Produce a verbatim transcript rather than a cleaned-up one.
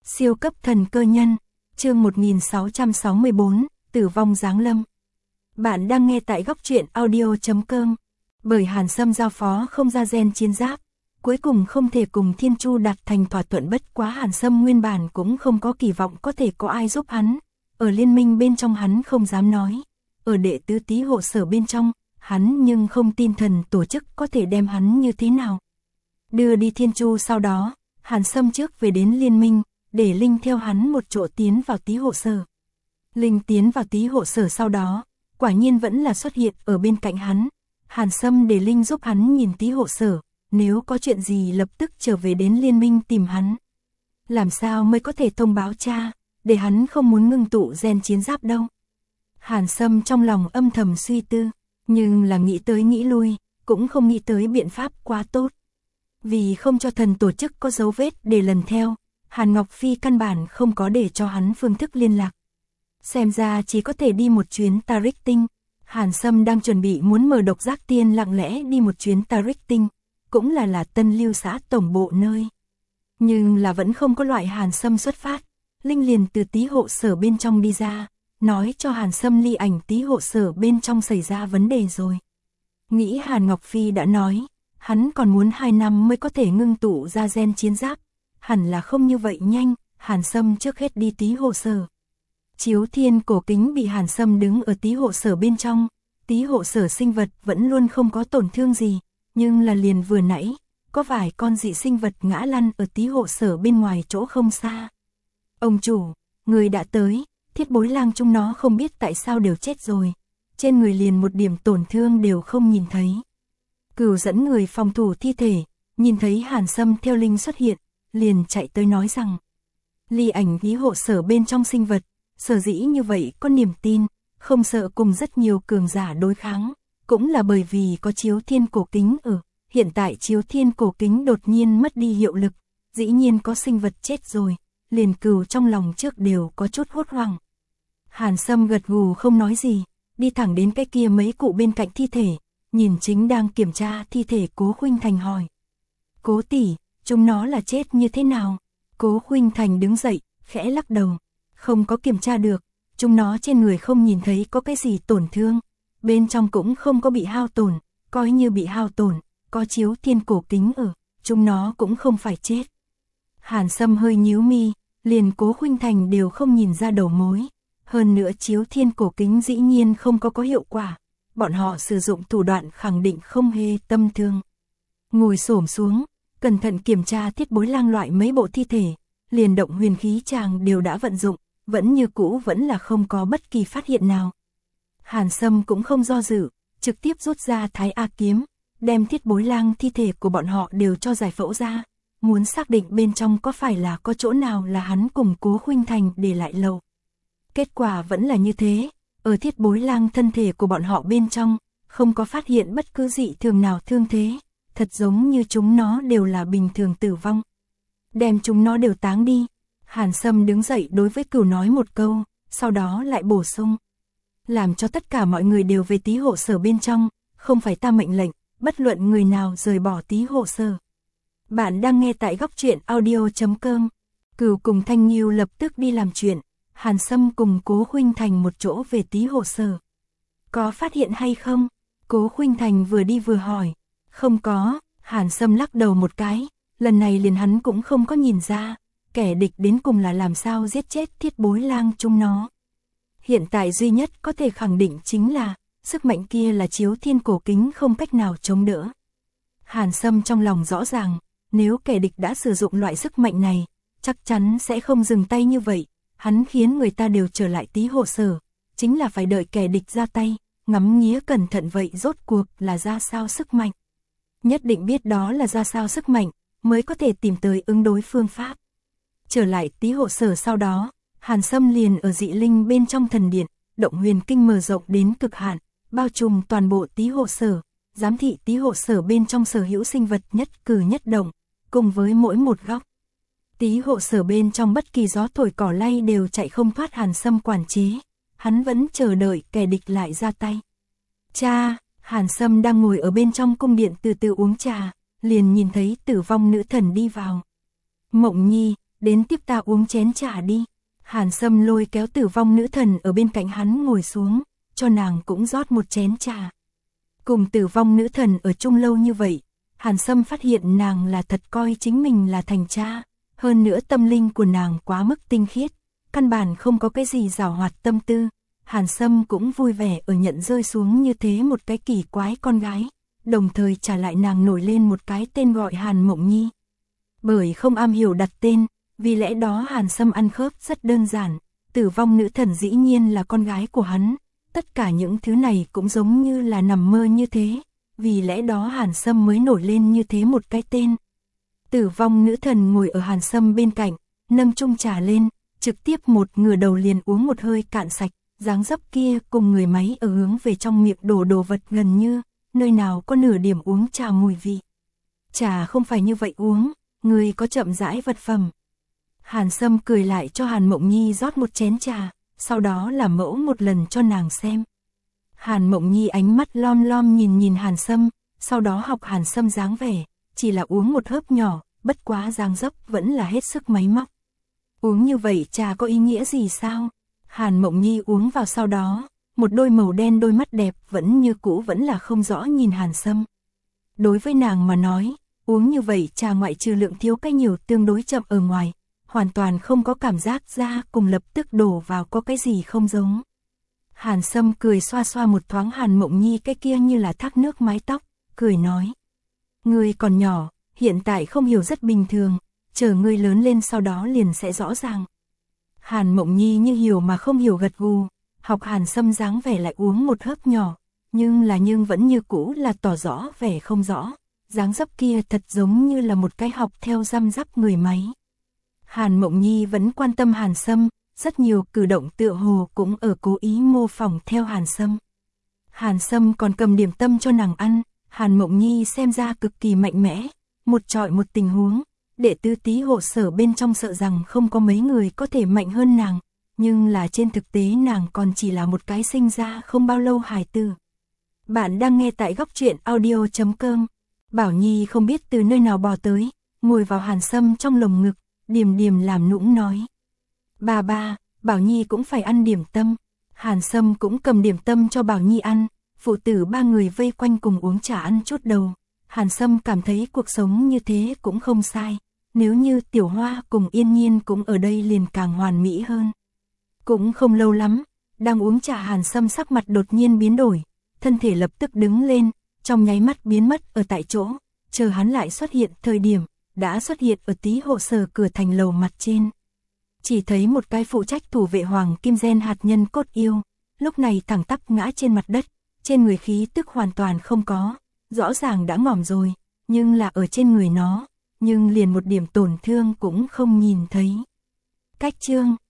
Siêu cấp thần cơ nhân, chương một nghìn sáu trăm sáu mươi bốn, tử vong giáng lâm. Bạn đang nghe tại góc truyện audio chấm com. Bởi Hàn Sâm giao phó không ra gen chiến giáp, cuối cùng không thể cùng Thiên Chu đạt thành thỏa thuận, bất quá Hàn Sâm nguyên bản cũng không có kỳ vọng có thể có ai giúp hắn. Ở liên minh bên trong hắn không dám nói, ở đệ tứ tý hộ sở bên trong, hắn nhưng không tin thần tổ chức có thể đem hắn như thế nào. Đưa đi Thiên Chu sau đó, Hàn Sâm trước về đến liên minh, để Linh theo hắn một chỗ tiến vào tý hộ sở. Linh tiến vào tý hộ sở sau đó, quả nhiên vẫn là xuất hiện ở bên cạnh hắn. Hàn Sâm để Linh giúp hắn nhìn tý hộ sở, nếu có chuyện gì lập tức trở về đến liên minh tìm hắn. Làm sao mới có thể thông báo cha, để hắn không muốn ngưng tụ gen chiến giáp đâu. Hàn Sâm trong lòng âm thầm suy tư, nhưng là nghĩ tới nghĩ lui, cũng không nghĩ tới biện pháp quá tốt. Vì không cho thần tổ chức có dấu vết để lần theo, Hàn Ngọc Phi căn bản không có để cho hắn phương thức liên lạc. Xem ra chỉ có thể đi một chuyến Taric Tinh. Hàn Sâm đang chuẩn bị muốn mở độc giác tiên lặng lẽ đi một chuyến Taric Tinh, cũng là là Tân Lưu xã tổng bộ nơi. Nhưng là vẫn không có loại Hàn Sâm xuất phát, Linh liền từ tý hộ sở bên trong đi ra, nói cho Hàn Sâm ly ảnh tý hộ sở bên trong xảy ra vấn đề rồi. Nghĩ Hàn Ngọc Phi đã nói, hắn còn muốn hai năm mới có thể ngưng tụ ra gen chiến giáp, hẳn là không như vậy nhanh. Hàn Sâm trước hết đi tý hộ sở. Chiếu thiên cổ kính bị Hàn Sâm đứng ở tý hộ sở bên trong, tý hộ sở sinh vật vẫn luôn không có tổn thương gì, nhưng là liền vừa nãy, có vài con dị sinh vật ngã lăn ở tý hộ sở bên ngoài chỗ không xa. Ông chủ, người đã tới, Thiết Bối Lang chúng nó không biết tại sao đều chết rồi, trên người liền một điểm tổn thương đều không nhìn thấy. Cửu dẫn người phòng thủ thi thể, nhìn thấy Hàn Sâm theo Linh xuất hiện, liền chạy tới nói rằng, ly ảnh tý hộ sở bên trong sinh vật, sở dĩ như vậy có niềm tin, không sợ cùng rất nhiều cường giả đối kháng, cũng là bởi vì có chiếu thiên cổ kính ở. Hiện tại chiếu thiên cổ kính đột nhiên mất đi hiệu lực, dĩ nhiên có sinh vật chết rồi, liền Cửu trong lòng trước đều có chút hốt hoảng. Hàn Sâm gật gù không nói gì, đi thẳng đến cái kia mấy cụ bên cạnh thi thể, nhìn chính đang kiểm tra thi thể Cố Khuynh Thành hỏi. Cố tỷ, chúng nó là chết như thế nào? Cố Khuynh Thành đứng dậy, khẽ lắc đầu. Không có kiểm tra được, chúng nó trên người không nhìn thấy có cái gì tổn thương, bên trong cũng không có bị hao tổn, coi như bị hao tổn, có chiếu thiên cổ kính ở, chúng nó cũng không phải chết. Hàn Sâm hơi nhíu mi, liền Cố Khuynh Thành đều không nhìn ra đầu mối, hơn nữa chiếu thiên cổ kính dĩ nhiên không có có hiệu quả, bọn họ sử dụng thủ đoạn khẳng định không hề tâm thương. Ngồi xổm xuống, cẩn thận kiểm tra Thiết Bối Lang loại mấy bộ thi thể, liền động huyền khí tràng đều đã vận dụng, vẫn như cũ vẫn là không có bất kỳ phát hiện nào. Hàn Sâm cũng không do dự, trực tiếp rút ra Thái A kiếm, đem Thiết Bối Lang thi thể của bọn họ đều cho giải phẫu ra, muốn xác định bên trong có phải là có chỗ nào là hắn cùng Cố Khuynh Thành để lại lậu. Kết quả vẫn là như thế, ở Thiết Bối Lang thân thể của bọn họ bên trong, không có phát hiện bất cứ dị thường nào thương thế, thật giống như chúng nó đều là bình thường tử vong. Đem chúng nó đều táng đi. Hàn Sâm đứng dậy đối với Cửu nói một câu, sau đó lại bổ sung. Làm cho tất cả mọi người đều về tý hộ sở bên trong, không phải ta mệnh lệnh, bất luận người nào rời bỏ tý hộ sở. Bạn đang nghe tại góc truyện audio chấm com. Cửu cùng Thanh Nghiêu lập tức đi làm chuyện, Hàn Sâm cùng Cố Khuynh Thành một chỗ về tý hộ sở. Có phát hiện hay không? Cố Khuynh Thành vừa đi vừa hỏi. Không có, Hàn Sâm lắc đầu một cái, lần này liền hắn cũng không có nhìn ra, kẻ địch đến cùng là làm sao giết chết Thiết Bối Lang chúng nó. Hiện tại duy nhất có thể khẳng định chính là, sức mạnh kia là chiếu thiên cổ kính không cách nào chống đỡ. Hàn Sâm trong lòng rõ ràng, nếu kẻ địch đã sử dụng loại sức mạnh này, chắc chắn sẽ không dừng tay như vậy, hắn khiến người ta đều trở lại tý hộ sở, chính là phải đợi kẻ địch ra tay, ngắm nghía cẩn thận vậy rốt cuộc là ra sao sức mạnh. Nhất định biết đó là ra sao sức mạnh, mới có thể tìm tới ứng đối phương pháp. Trở lại tý hộ sở sau đó, Hàn Sâm liền ở dị linh bên trong thần điện, động huyền kinh mở rộng đến cực hạn, bao trùm toàn bộ tý hộ sở, giám thị tý hộ sở bên trong sở hữu sinh vật nhất cử nhất động, cùng với mỗi một góc. Tý hộ sở bên trong bất kỳ gió thổi cỏ lay đều chạy không thoát Hàn Sâm quản chế, hắn vẫn chờ đợi kẻ địch lại ra tay. Cha, Hàn Sâm đang ngồi ở bên trong cung điện từ từ uống trà, liền nhìn thấy tử vong nữ thần đi vào. Mộng Nhi, đến tiếp ta uống chén trà đi. Hàn Sâm lôi kéo Tử Vong nữ thần ở bên cạnh hắn ngồi xuống, cho nàng cũng rót một chén trà. Cùng Tử Vong nữ thần ở chung lâu như vậy, Hàn Sâm phát hiện nàng là thật coi chính mình là thành cha, hơn nữa tâm linh của nàng quá mức tinh khiết, căn bản không có cái gì giảo hoạt tâm tư. Hàn Sâm cũng vui vẻ ở nhận rơi xuống như thế một cái kỳ quái con gái, đồng thời trả lại nàng nổi lên một cái tên gọi Hàn Mộng Nhi. Bởi không am hiểu đặt tên, vì lẽ đó Hàn Sâm ăn khớp rất đơn giản, Tử Vong nữ thần dĩ nhiên là con gái của hắn, tất cả những thứ này cũng giống như là nằm mơ như thế, vì lẽ đó Hàn Sâm mới nổi lên như thế một cái tên. Tử Vong nữ thần ngồi ở Hàn Sâm bên cạnh, nâng chung trà lên, trực tiếp một ngửa đầu liền uống một hơi cạn sạch, dáng dấp kia cùng người máy ở hướng về trong miệng đổ đồ vật gần như, nơi nào có nửa điểm uống trà mùi vị. Trà không phải như vậy uống, người có chậm rãi vật phẩm. Hàn Sâm cười lại cho Hàn Mộng Nhi rót một chén trà, sau đó làm mẫu một lần cho nàng xem. Hàn Mộng Nhi ánh mắt lom lom nhìn nhìn Hàn Sâm, sau đó học Hàn Sâm dáng vẻ, chỉ là uống một hớp nhỏ, bất quá dáng dấp vẫn là hết sức máy móc. Uống như vậy trà có ý nghĩa gì sao? Hàn Mộng Nhi uống vào sau đó, một đôi màu đen đôi mắt đẹp vẫn như cũ vẫn là không rõ nhìn Hàn Sâm. Đối với nàng mà nói, uống như vậy trà ngoại trừ lượng thiếu cái nhiều tương đối chậm ở ngoài, hoàn toàn không có cảm giác ra cùng lập tức đổ vào có cái gì không giống. Hàn Sâm cười xoa xoa một thoáng Hàn Mộng Nhi cái kia như là thác nước mái tóc, cười nói. Ngươi còn nhỏ, hiện tại không hiểu rất bình thường, chờ ngươi lớn lên sau đó liền sẽ rõ ràng. Hàn Mộng Nhi như hiểu mà không hiểu gật gù, học Hàn Sâm dáng vẻ lại uống một hớp nhỏ, nhưng là nhưng vẫn như cũ là tỏ rõ vẻ không rõ, dáng dấp kia thật giống như là một cái học theo răm rắp người máy. Hàn Mộng Nhi vẫn quan tâm Hàn Sâm, rất nhiều cử động tựa hồ cũng ở cố ý mô phỏng theo Hàn Sâm. Hàn Sâm còn cầm điểm tâm cho nàng ăn, Hàn Mộng Nhi xem ra cực kỳ mạnh mẽ, một trọi một tình huống, đệ tứ tí hộ sở bên trong sợ rằng không có mấy người có thể mạnh hơn nàng, nhưng là trên thực tế nàng còn chỉ là một cái sinh ra không bao lâu hài tử. Bạn đang nghe tại góc truyện audio chấm com. Bảo Nhi không biết từ nơi nào bò tới, ngồi vào Hàn Sâm trong lồng ngực, điềm điềm làm nũng nói. Bà ba, Bảo Nhi cũng phải ăn điểm tâm. Hàn Sâm cũng cầm điểm tâm cho Bảo Nhi ăn, phụ tử ba người vây quanh cùng uống trà ăn chút đầu. Hàn Sâm cảm thấy cuộc sống như thế cũng không sai, nếu như Tiểu Hoa cùng Yên Nhiên cũng ở đây liền càng hoàn mỹ hơn. Cũng không lâu lắm, đang uống trà Hàn Sâm sắc mặt đột nhiên biến đổi, thân thể lập tức đứng lên, trong nháy mắt biến mất ở tại chỗ, chờ hắn lại xuất hiện thời điểm, đã xuất hiện ở tí hộ sở cửa thành lầu mặt trên. Chỉ thấy một cái phụ trách thủ vệ hoàng kim gen hạt nhân cốt yêu, lúc này thẳng tắp ngã trên mặt đất, trên người khí tức hoàn toàn không có, rõ ràng đã ngỏm rồi, nhưng là ở trên người nó, nhưng liền một điểm tổn thương cũng không nhìn thấy. Cách chương